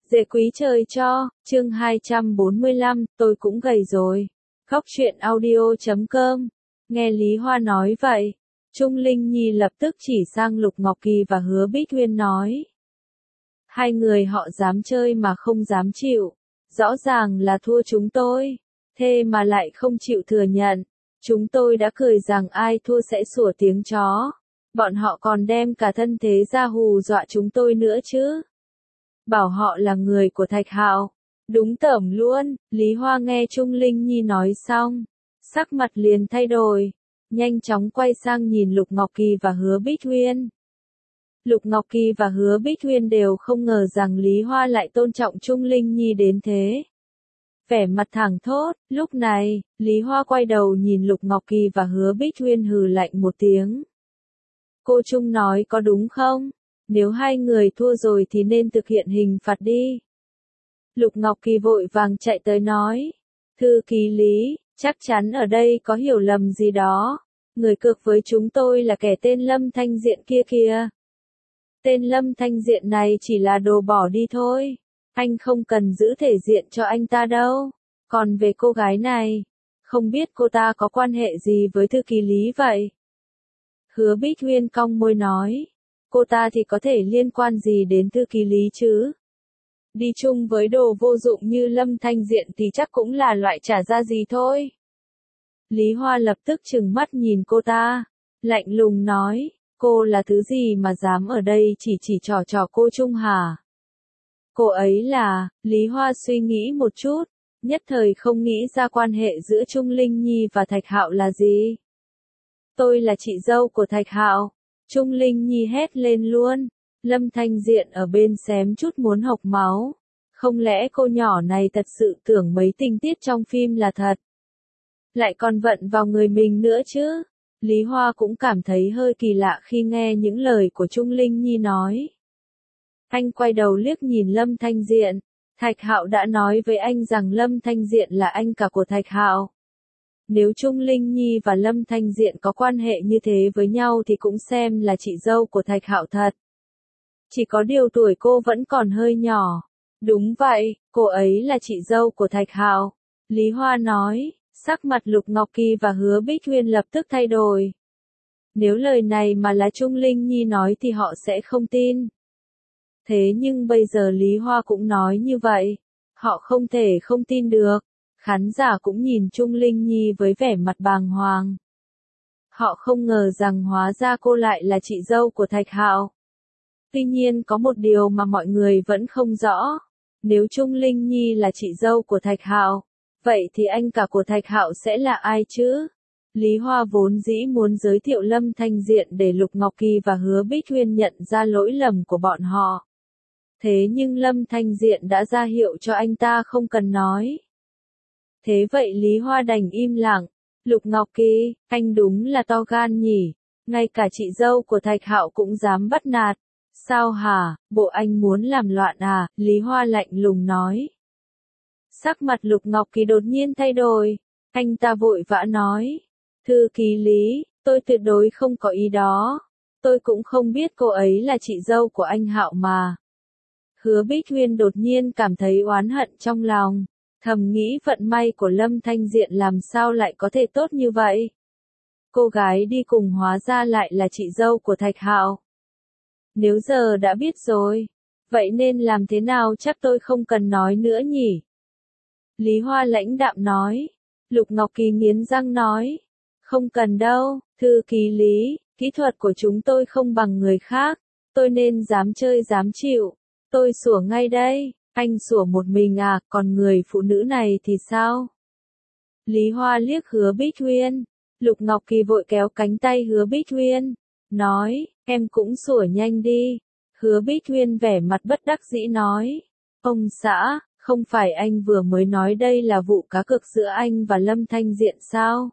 Dễ quý trời cho, chương 245, tôi cũng gầy rồi. Góc truyện audio.com. Nghe Lý Hoa nói vậy, Trung Linh Nhi lập tức chỉ sang Lục Ngọc Kỳ và Hứa Bích Huyên nói. Hai người họ dám chơi mà không dám chịu, rõ ràng là thua chúng tôi, thế mà lại không chịu thừa nhận. Chúng tôi đã cười rằng ai thua sẽ sủa tiếng chó, bọn họ còn đem cả thân thế ra hù dọa chúng tôi nữa chứ. Bảo họ là người của Thạch Hạo. Đúng tởm luôn. Lý Hoa nghe Trung Linh Nhi nói xong, sắc mặt liền thay đổi, nhanh chóng quay sang nhìn Lục Ngọc Kỳ và Hứa Bích Huyên. Lục Ngọc Kỳ và Hứa Bích Huyên đều không ngờ rằng Lý Hoa lại tôn trọng Trung Linh Nhi đến thế. Vẻ mặt thẳng thốt, lúc này, Lý Hoa quay đầu nhìn Lục Ngọc Kỳ và Hứa Bích Huyên hừ lạnh một tiếng. Cô Trung nói có đúng không? Nếu hai người thua rồi thì nên thực hiện hình phạt đi. Lục Ngọc Kỳ vội vàng chạy tới nói. Thư ký Lý, chắc chắn ở đây có hiểu lầm gì đó. Người cược với chúng tôi là kẻ tên Lâm Thanh Diện kia kìa. Tên Lâm Thanh Diện này chỉ là đồ bỏ đi thôi. Anh không cần giữ thể diện cho anh ta đâu. Còn về cô gái này, không biết cô ta có quan hệ gì với thư ký Lý vậy? Hứa Bích Huyên cong môi nói. Cô ta thì có thể liên quan gì đến thư ký Lý chứ? Đi chung với đồ vô dụng như Lâm Thanh Diện thì chắc cũng là loại trả ra gì thôi. Lý Hoa lập tức trừng mắt nhìn cô ta, lạnh lùng nói, cô là thứ gì mà dám ở đây chỉ trò cô Trung hả? Cô ấy là, Lý Hoa suy nghĩ một chút, nhất thời không nghĩ ra quan hệ giữa Trung Linh Nhi và Thạch Hạo là gì. Tôi là chị dâu của Thạch Hạo. Trung Linh Nhi hét lên luôn. Lâm Thanh Diện ở bên xém chút muốn hộc máu. Không lẽ cô nhỏ này thật sự tưởng mấy tình tiết trong phim là thật? Lại còn vận vào người mình nữa chứ? Lý Hoa cũng cảm thấy hơi kỳ lạ khi nghe những lời của Trung Linh Nhi nói. Anh quay đầu liếc nhìn Lâm Thanh Diện. Thạch Hạo đã nói với anh rằng Lâm Thanh Diện là anh cả của Thạch Hạo. Nếu Trung Linh Nhi và Lâm Thanh Diện có quan hệ như thế với nhau thì cũng xem là chị dâu của Thạch Hạo thật. Chỉ có điều tuổi cô vẫn còn hơi nhỏ. Đúng vậy, cô ấy là chị dâu của Thạch Hạo. Lý Hoa nói, sắc mặt Lục Ngọc Kỳ và Hứa Bích Huyên lập tức thay đổi. Nếu lời này mà là Trung Linh Nhi nói thì họ sẽ không tin. Thế nhưng bây giờ Lý Hoa cũng nói như vậy, họ không thể không tin được. Khán giả cũng nhìn Trung Linh Nhi với vẻ mặt bàng hoàng. Họ không ngờ rằng hóa ra cô lại là chị dâu của Thạch Hạo. Tuy nhiên có một điều mà mọi người vẫn không rõ. Nếu Trung Linh Nhi là chị dâu của Thạch Hạo, vậy thì anh cả của Thạch Hạo sẽ là ai chứ? Lý Hoa vốn dĩ muốn giới thiệu Lâm Thanh Diện để Lục Ngọc Kỳ và Hứa Bích Huyên nhận ra lỗi lầm của bọn họ. Thế nhưng Lâm Thanh Diện đã ra hiệu cho anh ta không cần nói. Thế vậy Lý Hoa đành im lặng. Lục Ngọc Kỳ, anh đúng là to gan nhỉ, ngay cả chị dâu của Thạch Hạo cũng dám bắt nạt. Sao hả, bộ anh muốn làm loạn à? Lý Hoa lạnh lùng nói. Sắc mặt Lục Ngọc Kỳ đột nhiên thay đổi, anh ta vội vã nói. Thư ký Lý, tôi tuyệt đối không có ý đó. Tôi cũng không biết cô ấy là chị dâu của anh Hạo mà. Hứa Bích Huyên đột nhiên cảm thấy oán hận trong lòng. Thầm nghĩ vận may của Lâm Thanh Diện làm sao lại có thể tốt như vậy. Cô gái đi cùng hóa ra lại là chị dâu của Thạch Hạo. Nếu giờ đã biết rồi, vậy nên làm thế nào chắc tôi không cần nói nữa nhỉ? Lý Hoa lãnh đạm nói. Lục Ngọc Kỳ nghiến răng nói. Không cần đâu, thư ký Lý, kỹ thuật của chúng tôi không bằng người khác, tôi nên dám chơi dám chịu. Tôi sủa ngay đây. Anh sủa một mình à, còn người phụ nữ này thì sao? Lý Hoa liếc Hứa Bích Huyên. Lục Ngọc Kỳ vội kéo cánh tay Hứa Bích Huyên. Nói, em cũng sủa nhanh đi. Hứa Bích Huyên vẻ mặt bất đắc dĩ nói. Ông xã, không phải anh vừa mới nói đây là vụ cá cược giữa anh và Lâm Thanh Diện sao?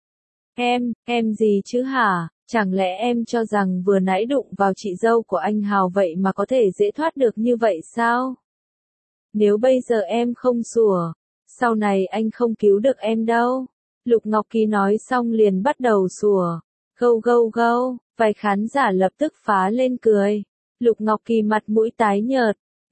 Em gì chứ hả? Chẳng lẽ em cho rằng vừa nãy đụng vào chị dâu của anh Hào vậy mà có thể dễ thoát được như vậy sao? Nếu bây giờ em không sủa, sau này anh không cứu được em đâu. Lục Ngọc Kỳ nói xong liền bắt đầu sủa. Gâu gâu gâu, vài khán giả lập tức phá lên cười. Lục Ngọc Kỳ mặt mũi tái nhợt,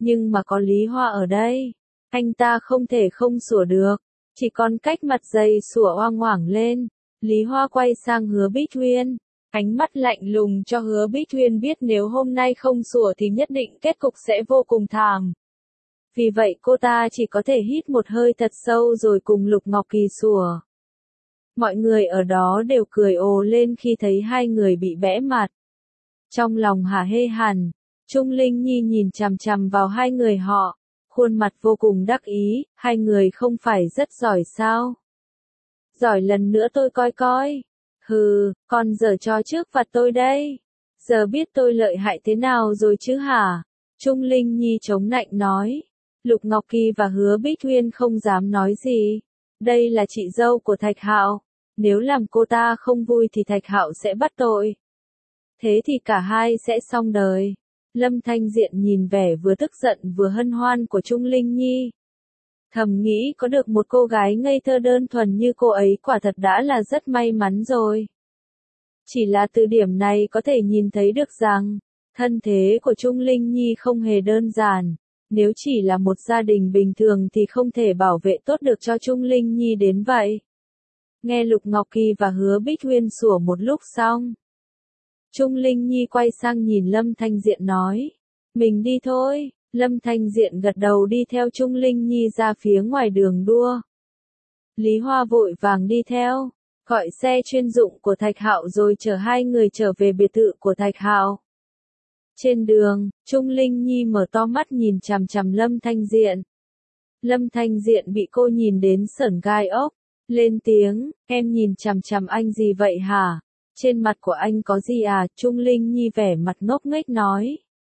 Nhưng mà có Lý Hoa ở đây, anh ta không thể không sủa được, chỉ còn cách mặt dày sủa oang oảng lên. Lý Hoa quay sang Hứa Bích Huyên, ánh mắt lạnh lùng cho Hứa Bích Huyên biết nếu hôm nay không sủa thì nhất định kết cục sẽ vô cùng thảm. Vì vậy cô ta chỉ có thể hít một hơi thật sâu rồi cùng Lục Ngọc Kỳ sủa. Mọi người ở đó đều cười ồ lên khi thấy hai người bị bẽ mặt. Trong lòng hả hê hẳn, Trung Linh Nhi nhìn chằm chằm vào hai người họ, khuôn mặt vô cùng đắc ý, hai người không phải rất giỏi sao? Giỏi lần nữa tôi coi coi. Hừ, còn giở trò trước vặt tôi đây. Giờ biết tôi lợi hại thế nào rồi chứ hả? Trung Linh Nhi chống nạnh nói. Lục Ngọc Kỳ và Hứa Bích Huyên không dám nói gì. Đây là chị dâu của Thạch Hạo. Nếu làm cô ta không vui thì Thạch Hạo sẽ bắt tội. Thế thì cả hai sẽ xong đời. Lâm Thanh Diện nhìn vẻ vừa tức giận vừa hân hoan của Trung Linh Nhi. Thầm nghĩ có được một cô gái ngây thơ đơn thuần như cô ấy quả thật đã là rất may mắn rồi. Chỉ là từ điểm này có thể nhìn thấy được rằng, thân thế của Trung Linh Nhi không hề đơn giản. Nếu chỉ là một gia đình bình thường thì không thể bảo vệ tốt được cho Trung Linh Nhi đến vậy. Nghe Lục Ngọc Kỳ và Hứa Bích Huyên sủa một lúc xong, Trung Linh Nhi quay sang nhìn Lâm Thanh Diện nói, mình đi thôi. Lâm Thanh Diện gật đầu đi theo Trung Linh Nhi ra phía ngoài đường đua. Lý Hoa vội vàng đi theo, gọi xe chuyên dụng của Thạch Hạo rồi chở hai người trở về biệt thự của Thạch Hạo. Trên đường, Trung Linh Nhi mở to mắt nhìn chằm chằm Lâm Thanh Diện. Lâm Thanh Diện bị cô nhìn đến sởn gai ốc, lên tiếng, em nhìn chằm chằm anh gì vậy hả? Trên mặt của anh có gì à? Trung Linh Nhi vẻ mặt ngốc nghếch nói.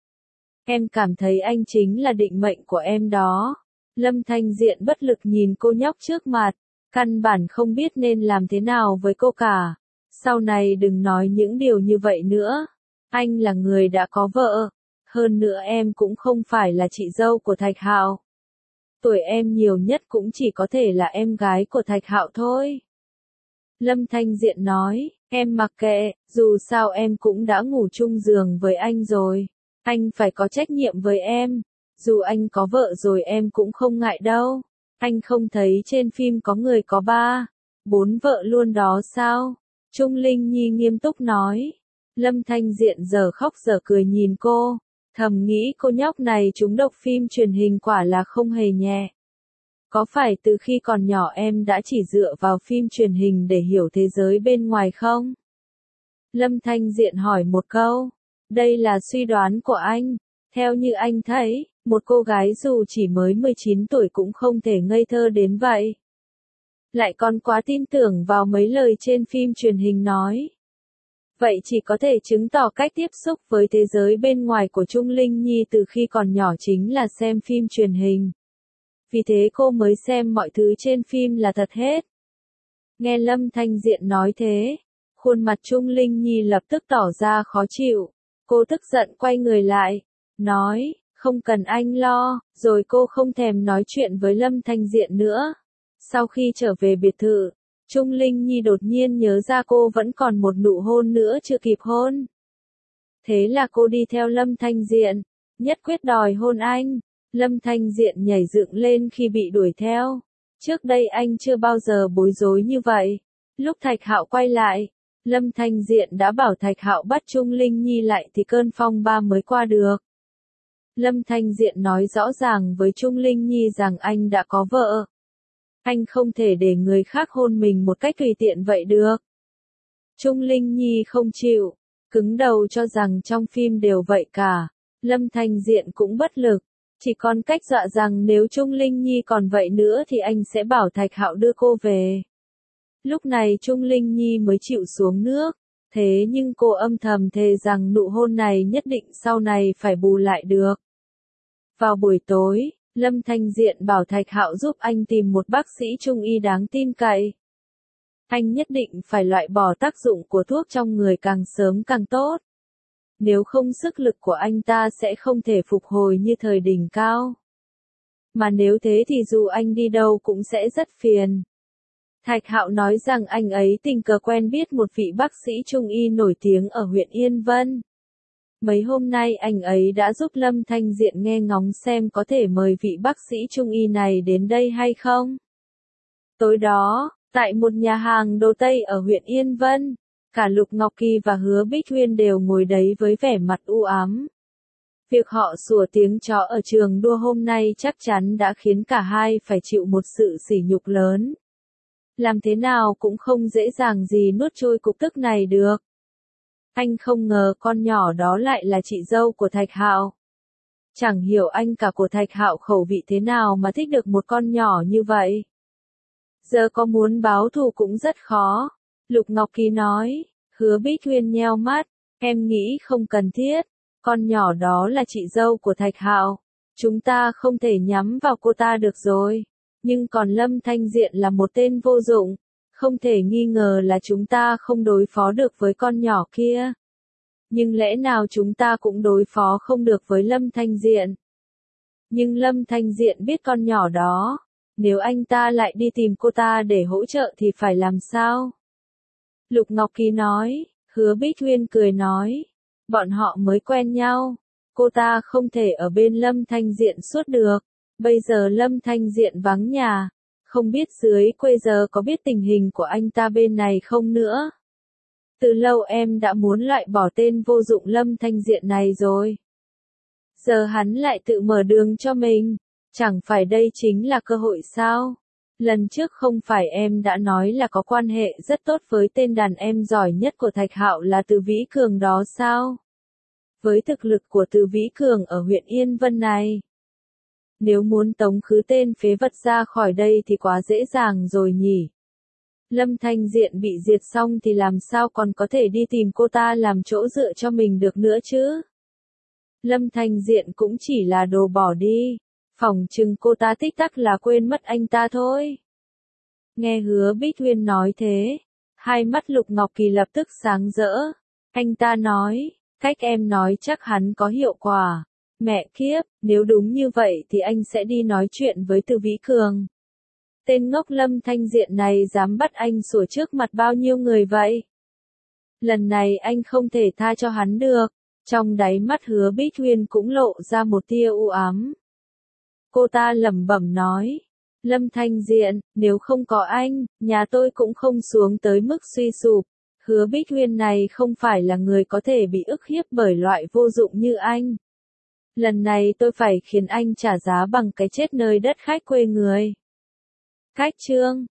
Em cảm thấy anh chính là định mệnh của em đó. Lâm Thanh Diện bất lực nhìn cô nhóc trước mặt, căn bản không biết nên làm thế nào với cô cả. Sau này đừng nói những điều như vậy nữa. Anh là người đã có vợ. Hơn nữa em cũng không phải là chị dâu của Thạch Hạo. Tuổi em nhiều nhất cũng chỉ có thể là em gái của Thạch Hạo thôi. Lâm Thanh Diện nói, em mặc kệ, dù sao em cũng đã ngủ chung giường với anh rồi. Anh phải có trách nhiệm với em. Dù anh có vợ rồi em cũng không ngại đâu. Anh không thấy trên phim có người có 3, 4 vợ luôn đó sao? Trung Linh Nhi nghiêm túc nói. Lâm Thanh Diện giờ khóc giờ cười nhìn cô. Thầm nghĩ cô nhóc này trúng độc phim truyền hình quả là không hề nhẹ. Có phải từ khi còn nhỏ em đã chỉ dựa vào phim truyền hình để hiểu thế giới bên ngoài không? Lâm Thanh Diện hỏi một câu. Đây là suy đoán của anh. Theo như anh thấy, một cô gái dù chỉ mới 19 tuổi cũng không thể ngây thơ đến vậy. Lại còn quá tin tưởng vào mấy lời trên phim truyền hình nói. Vậy chỉ có thể chứng tỏ cách tiếp xúc với thế giới bên ngoài của Trung Linh Nhi từ khi còn nhỏ chính là xem phim truyền hình. Vì thế cô mới xem mọi thứ trên phim là thật hết. Nghe Lâm Thanh Diện nói thế, khuôn mặt Trung Linh Nhi lập tức tỏ ra khó chịu. Cô tức giận quay người lại, nói, không cần anh lo, rồi cô không thèm nói chuyện với Lâm Thanh Diện nữa. Sau khi trở về biệt thự, Trung Linh Nhi đột nhiên nhớ ra cô vẫn còn một nụ hôn nữa chưa kịp hôn. Thế là cô đi theo Lâm Thanh Diện, nhất quyết đòi hôn anh. Lâm Thanh Diện nhảy dựng lên khi bị đuổi theo. Trước đây anh chưa bao giờ bối rối như vậy. Lúc Thạch Hạo quay lại, Lâm Thanh Diện đã bảo Thạch Hạo bắt Trung Linh Nhi lại thì cơn phong ba mới qua được. Lâm Thanh Diện nói rõ ràng với Trung Linh Nhi rằng anh đã có vợ. Anh không thể để người khác hôn mình một cách tùy tiện vậy được. Trung Linh Nhi không chịu, cứng đầu cho rằng trong phim đều vậy cả. Lâm Thanh Diện cũng bất lực, chỉ còn cách dọa rằng nếu Trung Linh Nhi còn vậy nữa thì anh sẽ bảo Thạch Hạo đưa cô về. Lúc này Trung Linh Nhi mới chịu xuống nước, thế nhưng cô âm thầm thề rằng nụ hôn này nhất định sau này phải bù lại được. Vào buổi tối, Lâm Thanh Diện bảo Thạch Hạo giúp anh tìm một bác sĩ trung y đáng tin cậy. Anh nhất định phải loại bỏ tác dụng của thuốc trong người càng sớm càng tốt. Nếu không sức lực của anh ta sẽ không thể phục hồi như thời đỉnh cao. Mà nếu thế thì dù anh đi đâu cũng sẽ rất phiền. Thạch Hạo nói rằng anh ấy tình cờ quen biết một vị bác sĩ trung y nổi tiếng ở huyện Yên Vân. Mấy hôm nay anh ấy đã giúp Lâm Thanh Diện nghe ngóng xem có thể mời vị bác sĩ trung y này đến đây hay không. Tối đó, tại một nhà hàng đồ Tây ở huyện Yên Vân, cả Lục Ngọc Kỳ và Hứa Bích Huyên đều ngồi đấy với vẻ mặt u ám. Việc họ sủa tiếng chó ở trường đua hôm nay chắc chắn đã khiến cả hai phải chịu một sự sỉ nhục lớn. Làm thế nào cũng không dễ dàng gì nuốt trôi cục tức này được. Anh không ngờ con nhỏ đó lại là chị dâu của Thạch Hạo. Chẳng hiểu anh cả của Thạch Hạo khẩu vị thế nào mà thích được một con nhỏ như vậy. Giờ có muốn báo thù cũng rất khó. Lục Ngọc Kỳ nói. Hứa Bích Huyên nheo mắt. Em nghĩ không cần thiết. Con nhỏ đó là chị dâu của Thạch Hạo. Chúng ta không thể nhắm vào cô ta được rồi. Nhưng còn Lâm Thanh Diện là một tên vô dụng. Không thể nghi ngờ là chúng ta không đối phó được với con nhỏ kia. Nhưng lẽ nào chúng ta cũng đối phó không được với Lâm Thanh Diện? Nhưng Lâm Thanh Diện biết con nhỏ đó. Nếu anh ta lại đi tìm cô ta để hỗ trợ thì phải làm sao? Lục Ngọc Kỳ nói. Hứa Bích Huyên cười nói. Bọn họ mới quen nhau. Cô ta không thể ở bên Lâm Thanh Diện suốt được. Bây giờ Lâm Thanh Diện vắng nhà. Không biết dưới quê giờ có biết tình hình của anh ta bên này không nữa. Từ lâu em đã muốn loại bỏ tên vô dụng Lâm Thanh Diện này rồi. Giờ hắn lại tự mở đường cho mình. Chẳng phải đây chính là cơ hội sao? Lần trước không phải em đã nói là có quan hệ rất tốt với tên đàn em giỏi nhất của Thạch Hạo là Từ Vĩ Cường đó sao? Với thực lực của Từ Vĩ Cường ở huyện Yên Vân này. Nếu muốn tống khứ tên phế vật ra khỏi đây thì quá dễ dàng rồi nhỉ. Lâm Thanh Diện bị diệt xong thì làm sao còn có thể đi tìm cô ta làm chỗ dựa cho mình được nữa chứ? Lâm Thanh Diện cũng chỉ là đồ bỏ đi. Phỏng chừng cô ta tích tắc là quên mất anh ta thôi. Nghe Hứa Bích Huyên nói thế, hai mắt Lục Ngọc Kỳ lập tức sáng rỡ. Anh ta nói, cách em nói chắc hắn có hiệu quả. Mẹ kiếp, nếu đúng như vậy thì anh sẽ đi nói chuyện với Từ Vĩ Cường. Tên ngốc Lâm Thanh Diện này dám bắt anh sủa trước mặt bao nhiêu người vậy? Lần này anh không thể tha cho hắn được. Trong đáy mắt Hứa Bích Huyên cũng lộ ra một tia u ám. Cô ta lẩm bẩm nói. Lâm Thanh Diện, nếu không có anh, nhà tôi cũng không xuống tới mức suy sụp. Hứa Bích Huyên này không phải là người có thể bị ức hiếp bởi loại vô dụng như anh. Lần này tôi phải khiến anh trả giá bằng cái chết nơi đất khách quê người. Cách chương